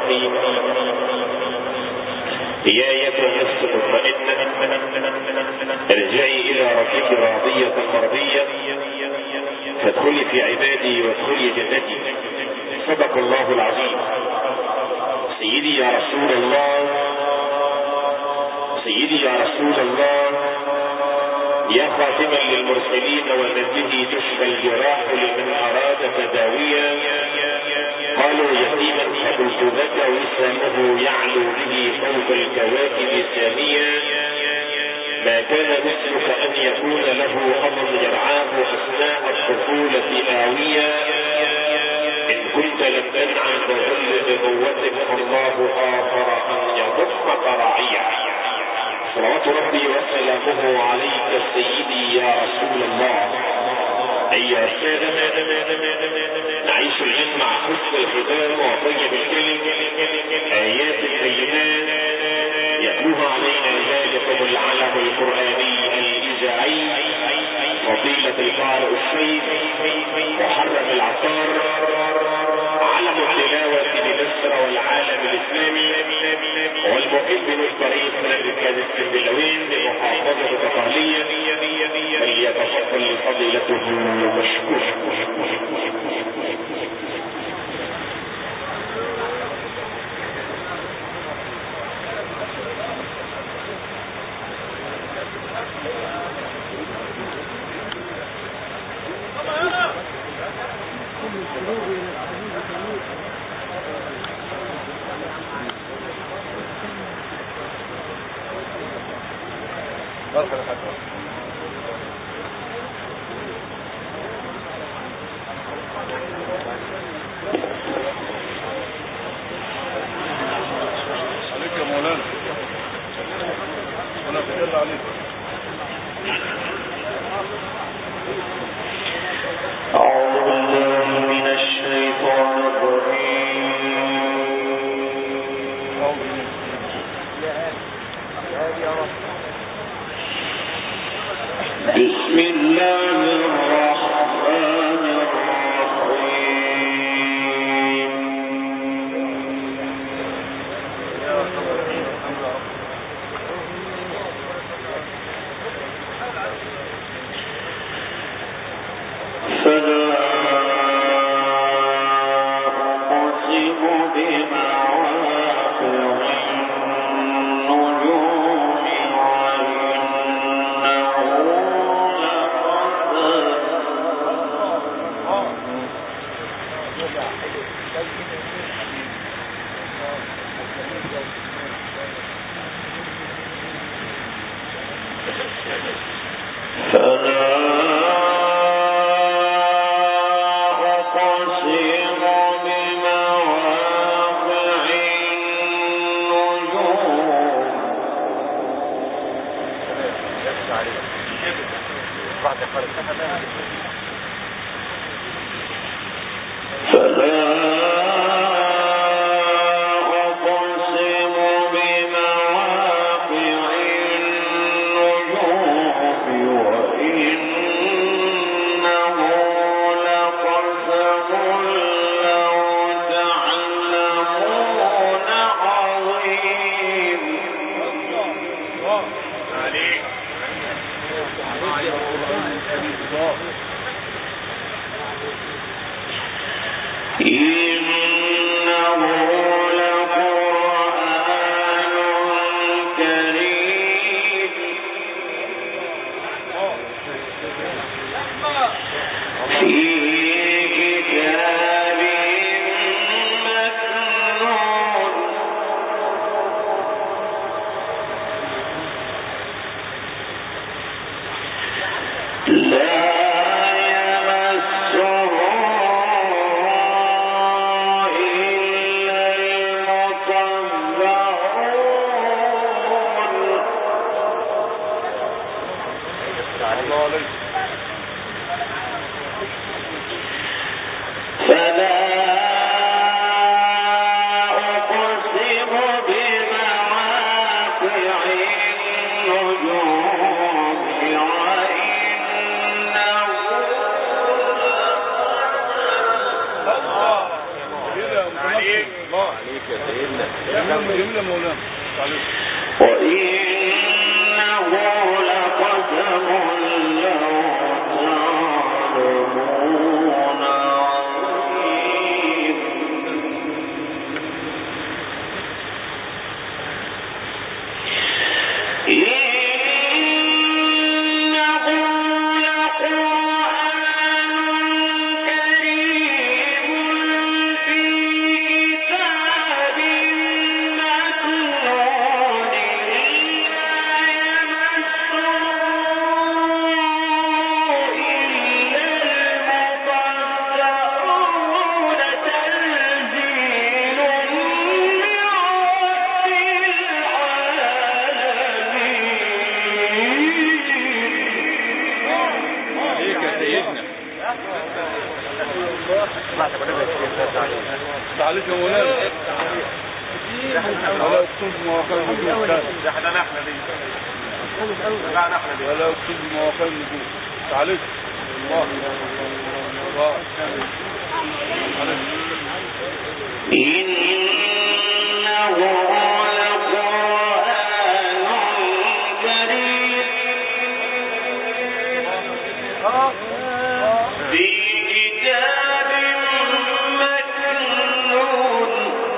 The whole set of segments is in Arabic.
الرحيم. يا أيتها النفس المطمئنة ارجعي إلى ربك راضية مرضية فادخلي في عبادي وادخلي جنتي. صدق الله العظيم. سيدي يا رسول الله، سيدي يا رسول الله، يا خاتما للمرسلين ومن به تشفى الجراح لمن أراد تداويا. قالوا يتيما فقلت بكى وسامه يعلو به فوق الكواكب ساميا. ما كان مثلك أن يكون له أمر يرعاه أثناء الطفولة آويا. إن كنت لم تنعى بظل بقوتك الله آخر أن يضمك راعيا. صلوات ربي وسلامه عليك سيدي يا رسول الله. أيها السادة، نعيش الآن مع حسن الختام وطيب الكلم آيات البينات يتلوها علينا ذلكم العلم القرآني الإذاعي فضيلة القارئ الشيخ محرم العطار، علم التلاوة بمصر والعالم الإسلامي والمحب للطريق من الركاز السنبلاوين بمحافظة الدقهلية. فليتفضل فضيلته مشكورا. بسم الله الرحمن الرحيم. فلا أقسم بمواقع النجوم عليك وإنه لقسم لو تعلمون عظيم معلش يا مولانا ولا اكتب مواقع النجوم ده احنا نحن دي لا نحن دي ولا اكتب مواقع النجوم معلش الله إنه لقرآن كريم في كتاب مكنون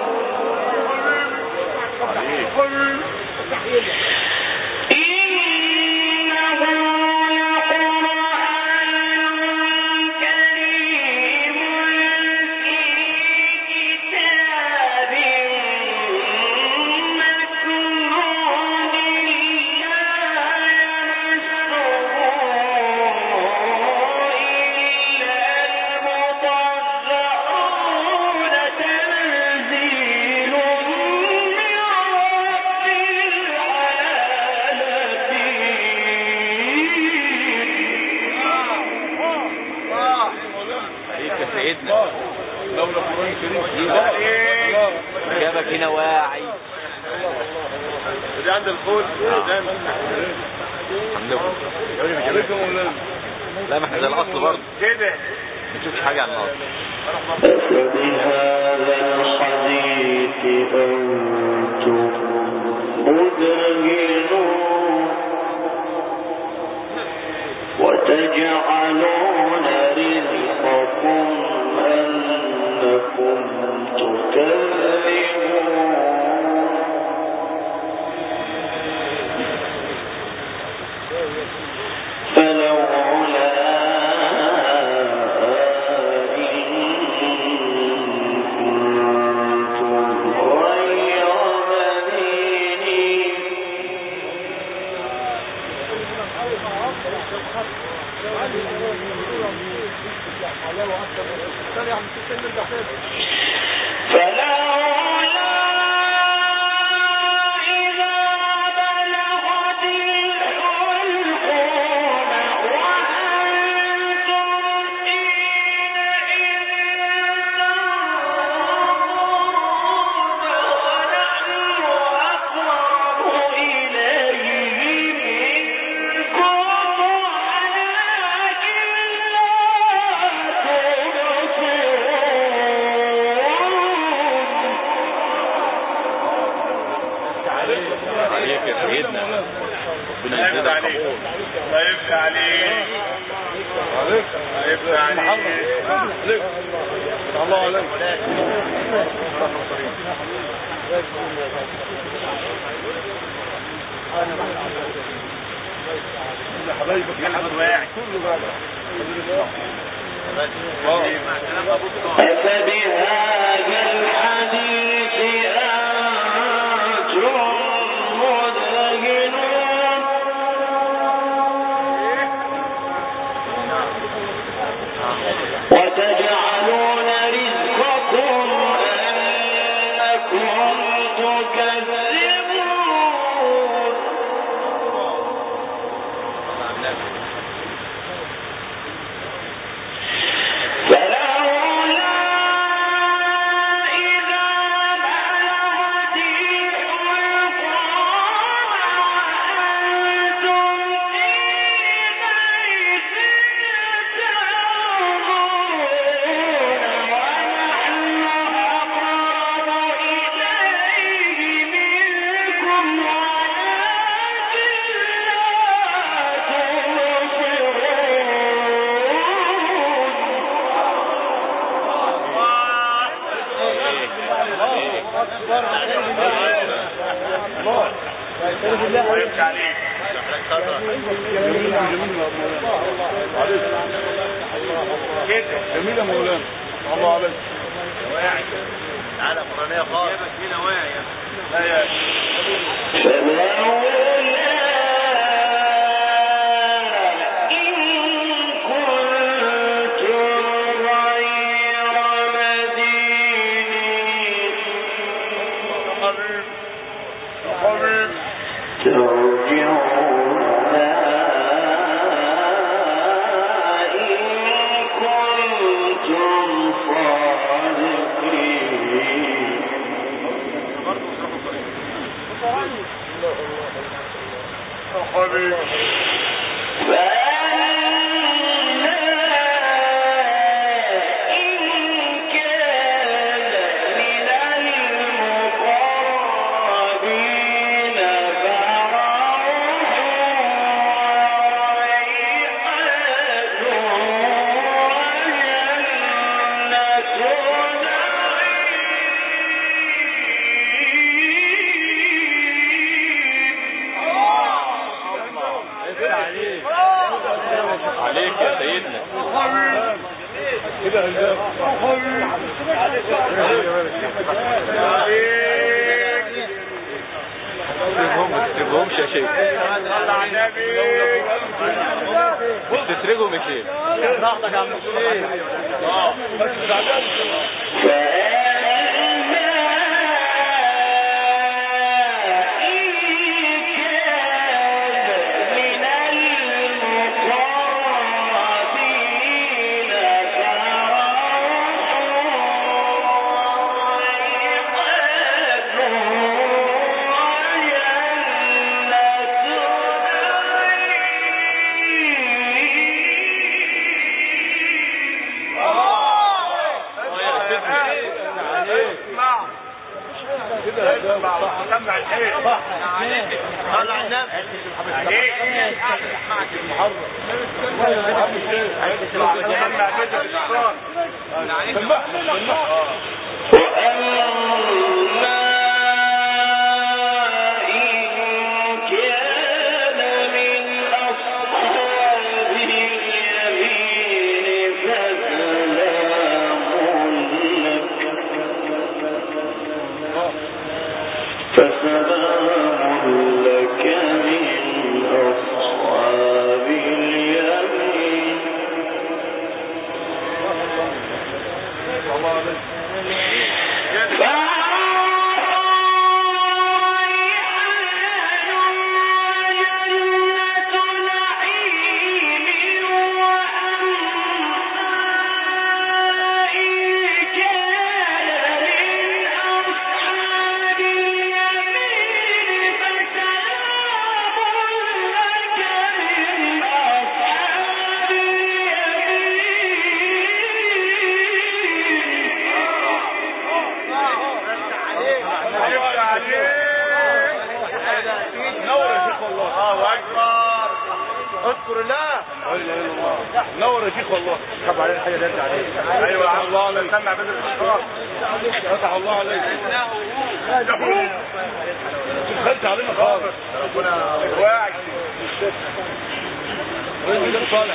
جابك هنا واعي دي عند الفول عندكم لا ما احنا زي الاصل برضه كده ما تشوفش حاجه عن الاصل أفبهذا الحديث أنتم مدهنون وتجعلون رزقكم أنكم تكذبون فلولا إن كنتم غير مدينين فلولا إذا بلغت الحلقوم وأنتم حينئذ تنظرون ونحن أقرب إليه منكم ولكن لا عليك يا سيدنا ربنا يزيدك قبول الله يفتح عليك الله يفتح عليك الله عليك حبايبك يا حبيب واعي كله بقى أفبهذا الحديث أنتم مدهنون وتجعلون رزقكم أنكم تكذبون فلولا إذا بلغت الحلقوم وأنتم حينئذ تنظرون ونحن أقرب إليه ويمشي عليك. جميل يا مولانا. الله عليك. واعي. تعالى قرانية خالص. هنا واعي. لا يا عليك يا سيدنا. كده ما تسرقهمش يا شيخ. مش تسرقهم يا شيخ. راحتك يا عم سمع الحين طلع النفس عليك المحرم اذكر الله. نور يا شيخ والله. خاف علينا الحاجه دي عليك. ايوه يا عم الله عليك. سمع بدل الصلاه. فتح الله عليك. دخلت علينا خالص. ربنا واعي. رجل صالح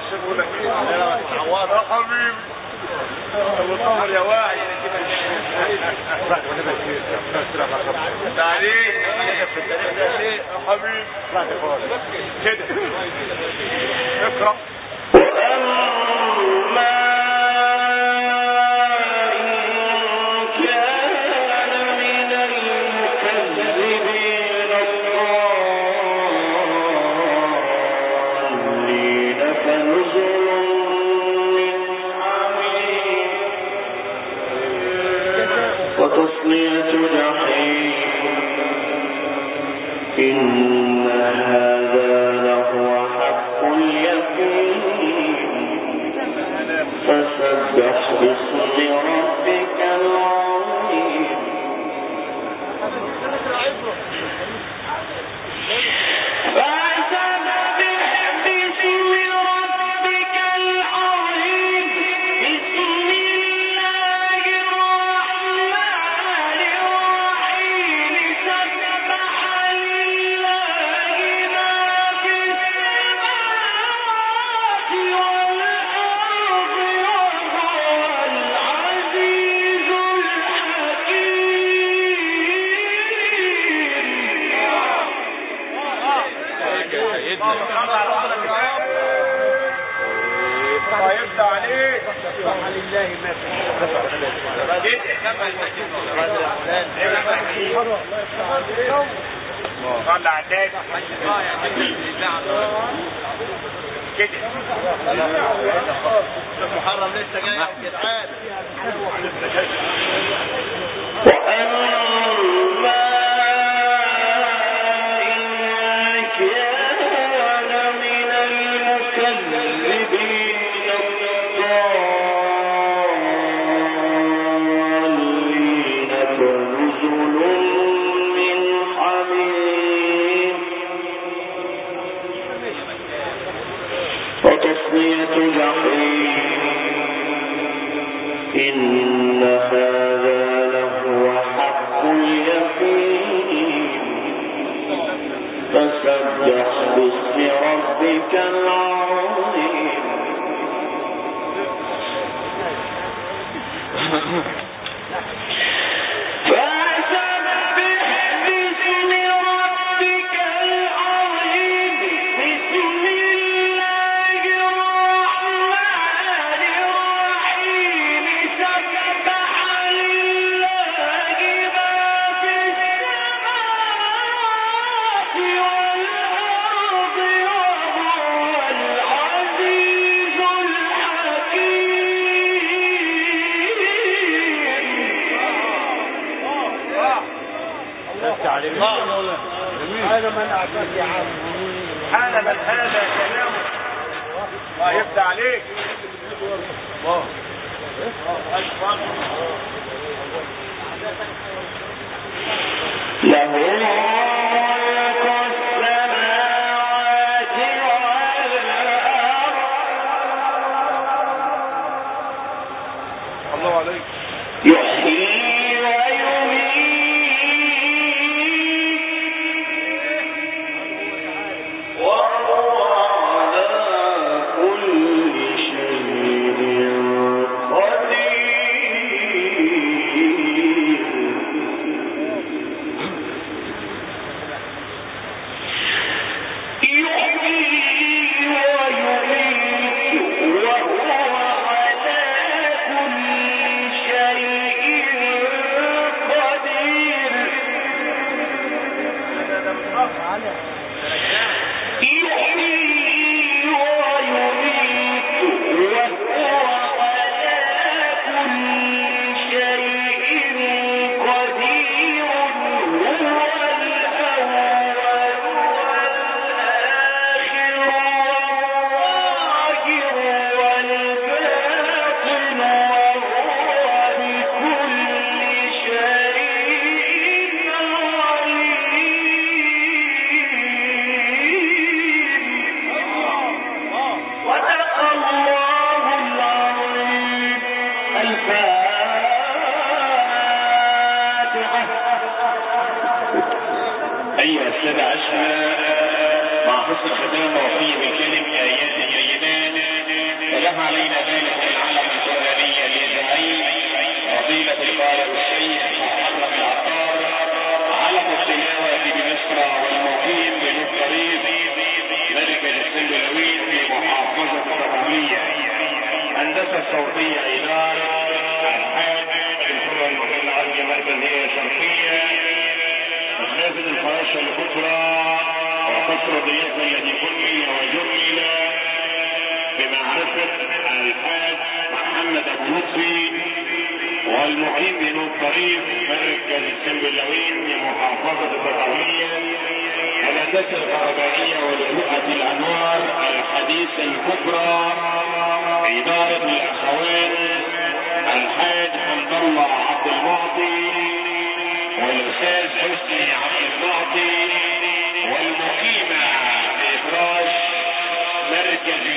شغلك ايه؟ لا عوض يا حبيبي ابو طاهر يا واعي تعليق في التاريخ ده شيء يا حبيبي كده اقرا وتصلية جحيم إن هذا لهو حق اليقين فسبح باسم ربك العظيم صلى على النبي كده المحرم لسه جاي يا جدعان وتصلية جحيم إن هذا لهو حق اليقين فسبح باسم ربك العظيم هذا من أعطاك يا عم حال من هذا كلامه الله يفتح عليك الله له ملك السماوات والأرض الله عليك يحيي ويميت وهو على كل شيء أيها السادة عشرة مع حسن ختام وفي بكلم آيات جيدان الغربية إدارة الحاج الحرة المحل العربية مركزية شرقية مخازن الفراشة الكبرى وقصر ضيافة الذي كمل وجمل بمعرفة الحاج محمد أبو لطفي والمقيم بنور طريق مركز السنبلاوين لمحافظة البطرية الهندسة الكهربائية ولؤلؤة الأنوار الحديثة الكبرى إدارة الأخوان الحاج حمد الله عبد المعطي والأستاذ حسني عبد المعطي والمقيمة بإفراش مركز